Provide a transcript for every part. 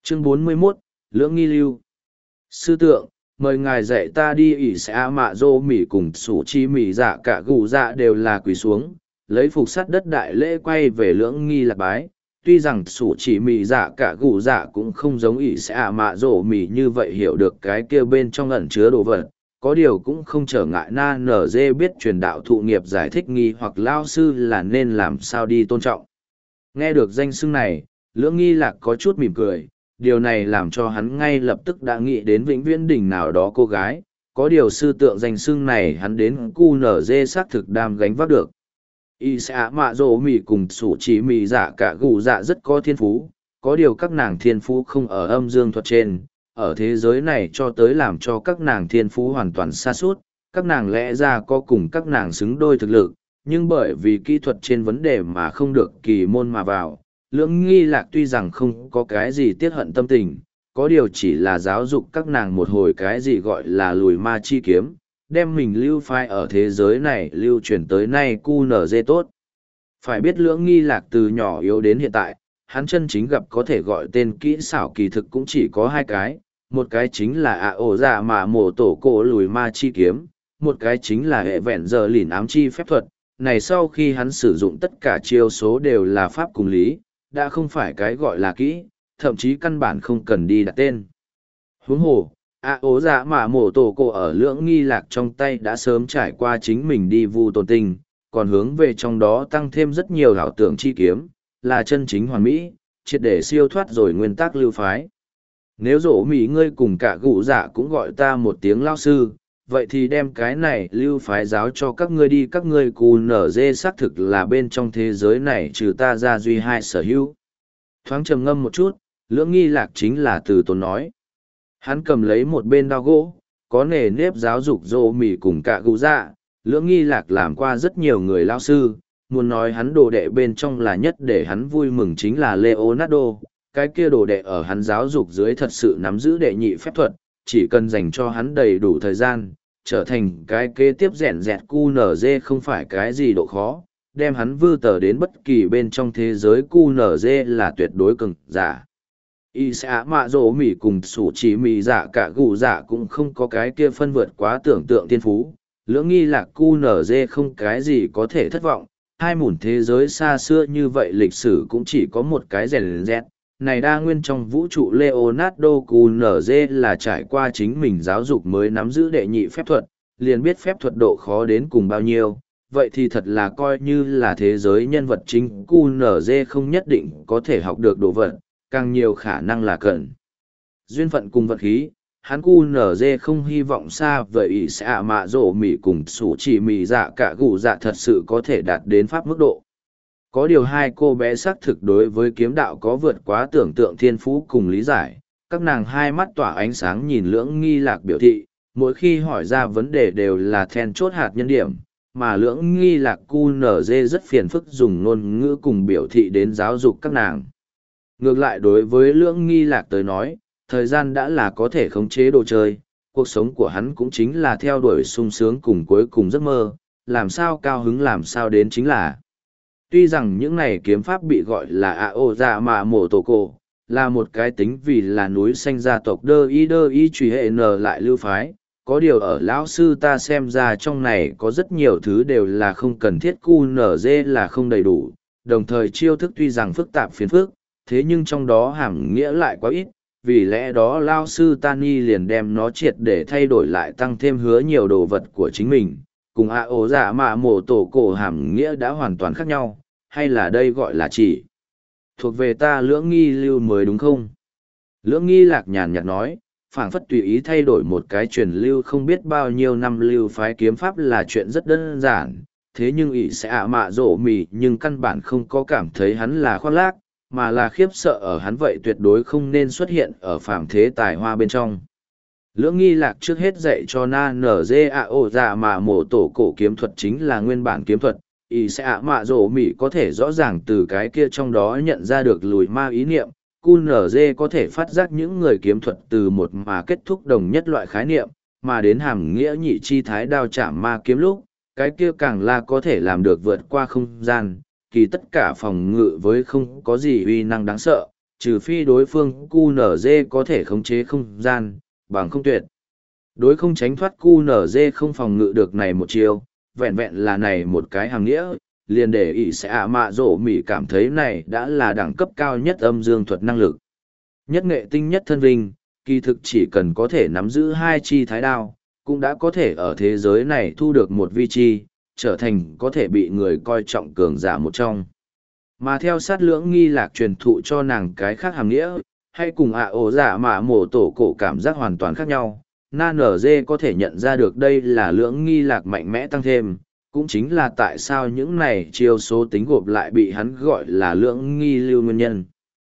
Chương 41, Lưỡng nghi lưu. Sư tượng, mời ngài dạy ta đi. Ỷ xã mạ dô mỉ cùng sủ chi mỉ dạ cả gù dạ đều là quỳ xuống, lấy phục sắt đất đại lễ quay về Lưỡng nghi lạc bái. Tuy rằng sủ chỉ mỉ dạ cả gù dạ cũng không giống ỷ xã mạ dô mỉ như vậy hiểu được cái kia bên trong ẩn chứa đồ vật, có điều cũng không trở ngại na nở dê biết truyền đạo thụ nghiệp giải thích nghi hoặc lao sư là nên làm sao đi tôn trọng. Nghe được danh xưng này, Lưỡng nghi lạc có chút mỉm cười, điều này làm cho hắn ngay lập tức đã nghĩ đến Vĩnh Viễn Đình nào đó cô gái, có điều sư tượng danh xưng này hắn đến cu nở dê xác thực đam gánh vác được. Y xã mạ rổ mì cùng sủ chỉ mì dạ cả gù dạ rất có thiên phú, có điều các nàng thiên phú không ở âm dương thuật trên, ở thế giới này cho tới làm cho các nàng thiên phú hoàn toàn xa suốt, các nàng lẽ ra có cùng các nàng xứng đôi thực lực, nhưng bởi vì kỹ thuật trên vấn đề mà không được kỳ môn mà vào. Lưỡng nghi lạc tuy rằng không có cái gì tiếc hận tâm tình, có điều chỉ là giáo dục các nàng một hồi cái gì gọi là lùi ma chi kiếm, đem mình lưu phai ở thế giới này lưu truyền tới nay cu nở dê tốt. Phải biết Lưỡng nghi lạc từ nhỏ yếu đến hiện tại, hắn chân chính gặp có thể gọi tên kỹ xảo kỳ thực cũng chỉ có hai cái, một cái chính là ổ dạ mà mổ tổ cổ lùi ma chi kiếm, một cái chính là hệ vẹn giờ lìn ám chi phép thuật. Này sau khi hắn sử dụng tất cả chiêu số đều là pháp cùng lý, đã không phải cái gọi là kỹ, thậm chí căn bản không cần đi đặt tên. Huống hồ, ố dạ mà mổ tổ cổ ở Lưỡng nghi lạc trong tay đã sớm trải qua chính mình đi vu tồn tinh, còn hướng về trong đó tăng thêm rất nhiều ảo tưởng chi kiếm, là chân chính hoàn mỹ, triệt để siêu thoát rồi nguyên tắc lưu phái. Nếu rổ mỹ ngươi cùng cả gụ dạ cũng gọi ta một tiếng lao sư, vậy thì đem cái này lưu phái giáo cho các ngươi đi. Các ngươi cù nở dê xác thực là bên trong thế giới này trừ ta ra duy hai sở hữu. Thoáng trầm ngâm một chút, Lưỡng nghi lạc chính là từ tốn nói. Hắn cầm lấy một bên đao gỗ, có nề nếp giáo dục rổ mỹ cùng cả gụ dạ. Lưỡng nghi lạc làm qua rất nhiều người lao sư, muốn nói hắn đồ đệ bên trong là nhất để hắn vui mừng chính là Leonardo. Cái kia đồ đệ ở hắn giáo dục dưới thật sự nắm giữ đệ nhị phép thuật, chỉ cần dành cho hắn đầy đủ thời gian, trở thành cái kế tiếp rèn rẹt QNZ không phải cái gì độ khó, đem hắn vư tờ đến bất kỳ bên trong thế giới QNZ là tuyệt đối cường giả. Y xã mạ rổ mỉ cùng sủ chỉ mỉ dạ cả gù dạ cũng không có cái kia phân vượt quá tưởng tượng tiên phú. Lưỡng nghi lạc QNZ không cái gì có thể thất vọng, hai mủn thế giới xa xưa như vậy lịch sử cũng chỉ có một cái rèn rẹt. Này đa nguyên trong vũ trụ Leonardo QNZ là trải qua chính mình giáo dục mới nắm giữ đệ nhị phép thuật, liền biết phép thuật độ khó đến cùng bao nhiêu, vậy thì thật là coi như là thế giới nhân vật chính QNZ không nhất định có thể học được đồ vật, càng nhiều khả năng là cần duyên phận cùng vật khí. Hắn QNZ không hy vọng xa vậy ý sẽ mạ rổ mỉ cùng sủ chỉ mỉ dạ cả gù dạ thật sự có thể đạt đến pháp mức độ. Có điều hai cô bé xác thực đối với kiếm đạo có vượt quá tưởng tượng thiên phú cùng lý giải, các nàng hai mắt tỏa ánh sáng nhìn Lưỡng nghi lạc biểu thị, mỗi khi hỏi ra vấn đề đều là then chốt hạt nhân điểm, mà Lưỡng nghi lạc QNZ rất phiền phức dùng ngôn ngữ cùng biểu thị đến giáo dục các nàng. Ngược lại đối với Lưỡng nghi lạc tới nói, thời gian đã là có thể khống chế đồ chơi, cuộc sống của hắn cũng chính là theo đuổi sung sướng cùng cuối cùng giấc mơ, làm sao cao hứng làm sao đến chính là. Tuy rằng những này kiếm pháp bị gọi là ổ dạ mà mổ tổ cổ, là một cái tính vì là núi xanh gia tộc đơ y truy hệ n lại lưu phái, có điều ở lão sư ta xem ra trong này có rất nhiều thứ đều là không cần thiết, QNZ là không đầy đủ, đồng thời chiêu thức tuy rằng phức tạp phiền phức, thế nhưng trong đó hàm nghĩa lại quá ít, vì lẽ đó lão sư Tani liền đem nó triệt để thay đổi lại tăng thêm hứa nhiều đồ vật của chính mình. Cùng ổ dạ mạ mổ tổ cổ hàm nghĩa đã hoàn toàn khác nhau, hay là đây gọi là chỉ thuộc về ta Lưỡng nghi lưu mới đúng không? Lưỡng nghi lạc nhàn nhạt nói, phảng phất tùy ý thay đổi một cái truyền lưu không biết bao nhiêu năm lưu phái kiếm pháp là chuyện rất đơn giản, thế nhưng ỷ sẽ mạ rổ mì nhưng căn bản không có cảm thấy hắn là khoác lác, mà là khiếp sợ ở hắn vậy tuyệt đối không nên xuất hiện ở phàm thế tài hoa bên trong. Lưỡng nghi lạc trước hết dạy cho na nở dê ổ dạ mà mổ tổ cổ kiếm thuật chính là nguyên bản kiếm thuật, ý sẽ mạ rổ mỉ có thể rõ ràng từ cái kia trong đó nhận ra được lùi ma ý niệm, QNZ có thể phát giác những người kiếm thuật từ một mà kết thúc đồng nhất loại khái niệm, mà đến hàm nghĩa nhị chi thái đao chạm ma kiếm lúc, cái kia càng là có thể làm được vượt qua không gian, kỳ tất cả phòng ngự với không có gì uy năng đáng sợ, trừ phi đối phương QNZ có thể khống chế không gian, bằng không tuyệt. Đối không tránh thoát QNZ không phòng ngự được này một chiêu, vẹn vẹn là này một cái hàng nghĩa, liền để ỷ sẽ ạ mạ rổ mỉ cảm thấy này đã là đẳng cấp cao nhất âm dương thuật năng lực. Nhất nghệ tinh nhất thân vinh, kỳ thực chỉ cần có thể nắm giữ hai chi thái đao, cũng đã có thể ở thế giới này thu được một vị chi, trở thành có thể bị người coi trọng cường giả một trong. Mà theo sát lưỡng nghi lạc truyền thụ cho nàng cái khác hàm nghĩa, hay cùng ạ ổ giả mà mổ tổ cổ cảm giác hoàn toàn khác nhau, na nở dê có thể nhận ra được đây là lưỡng nghi lạc mạnh mẽ tăng thêm, cũng chính là tại sao những này chiêu số tính gộp lại bị hắn gọi là lưỡng nghi lưu nguyên nhân.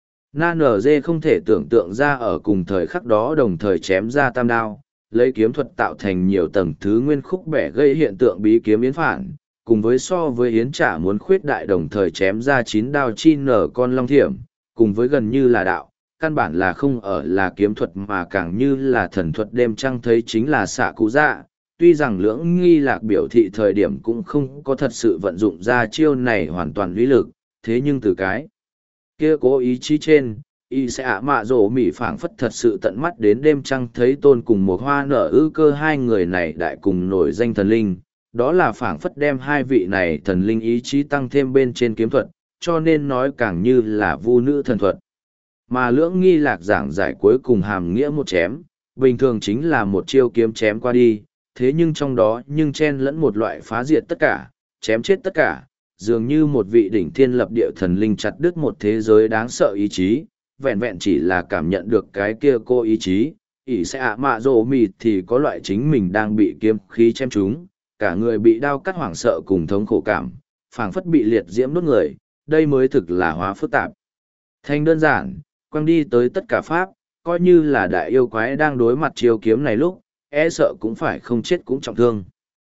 Na nở dê không thể tưởng tượng ra ở cùng thời khắc đó đồng thời chém ra tam đao, lấy kiếm thuật tạo thành nhiều tầng thứ nguyên khúc bẻ gây hiện tượng bí kiếm yến phản, cùng với so với yến trả muốn khuyết đại đồng thời chém ra 9 đao chi nở con long thiểm, cùng với gần như là đạo, căn bản là không ở là kiếm thuật mà càng như là thần thuật đêm trăng thấy chính là xạ cụ dạ. Tuy rằng lưỡng nghi lạc biểu thị thời điểm cũng không có thật sự vận dụng ra chiêu này hoàn toàn lý lực, thế nhưng từ cái kia cố ý chí trên, y sẽ ạ mạ rổ mỉ phảng phất thật sự tận mắt đến đêm trăng thấy tôn cùng một hoa nở ư cơ hai người này đại cùng nổi danh thần linh, đó là phảng phất đem hai vị này thần linh ý chí tăng thêm bên trên kiếm thuật, cho nên nói càng như là vu nữ thần thuật. Mà lưỡng nghi lạc giảng giải cuối cùng hàm nghĩa một chém, bình thường chính là một chiêu kiếm chém qua đi, thế nhưng trong đó nhưng chen lẫn một loại phá diệt tất cả, chém chết tất cả, dường như một vị đỉnh thiên lập địa thần linh chặt đứt một thế giới đáng sợ ý chí, vẹn vẹn chỉ là cảm nhận được cái kia cô ý chí, ỷ sẽ ạ mạ rồ mịt thì có loại chính mình đang bị kiếm khí chém trúng, cả người bị đao cắt hoảng sợ cùng thống khổ cảm, phảng phất bị liệt diễm đốt người, đây mới thực là hóa phức tạp. Thành đơn giản, quăng đi tới tất cả pháp, coi như là đại yêu quái đang đối mặt chiêu kiếm này lúc, e sợ cũng phải không chết cũng trọng thương.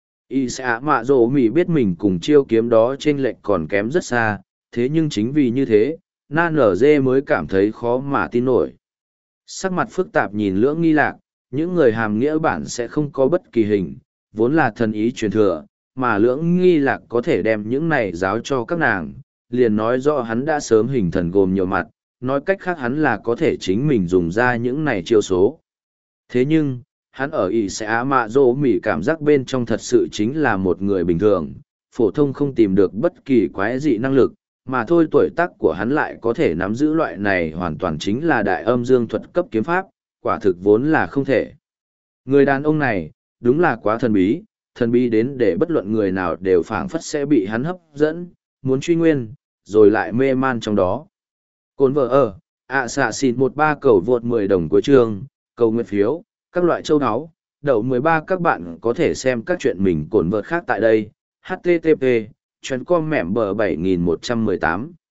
Y sẽ mạ rồ mỉ biết mình cùng chiêu kiếm đó trên lệch còn kém rất xa, thế nhưng chính vì như thế, na nở dê mới cảm thấy khó mà tin nổi. Sắc mặt phức tạp nhìn lưỡng nghi lạc, những người hàm nghĩa bản sẽ không có bất kỳ hình, vốn là thần ý truyền thừa, mà lưỡng nghi lạc có thể đem những này giáo cho các nàng, liền nói rõ hắn đã sớm hình thần gồm nhiều mặt, nói cách khác hắn là có thể chính mình dùng ra những này chiêu số. Thế nhưng, hắn ở ỷ sẽ á mạ dỗ mỉ cảm giác bên trong thật sự chính là một người bình thường, phổ thông không tìm được bất kỳ quái dị năng lực, mà thôi tuổi tác của hắn lại có thể nắm giữ loại này hoàn toàn chính là đại âm dương thuật cấp kiếm pháp, quả thực vốn là không thể. Người đàn ông này, đúng là quá thần bí đến để bất luận người nào đều phảng phất sẽ bị hắn hấp dẫn, muốn truy nguyên, rồi lại mê man trong đó. Cồn vợ ở, xạ xịn 13 cầu vượt 10 đồng cuối chương, cầu nguyện phiếu, các loại châu áo, đậu 13 các bạn có thể xem các chuyện mình cồn vợt khác tại đây, http, chuyến com mẻm bờ 7118.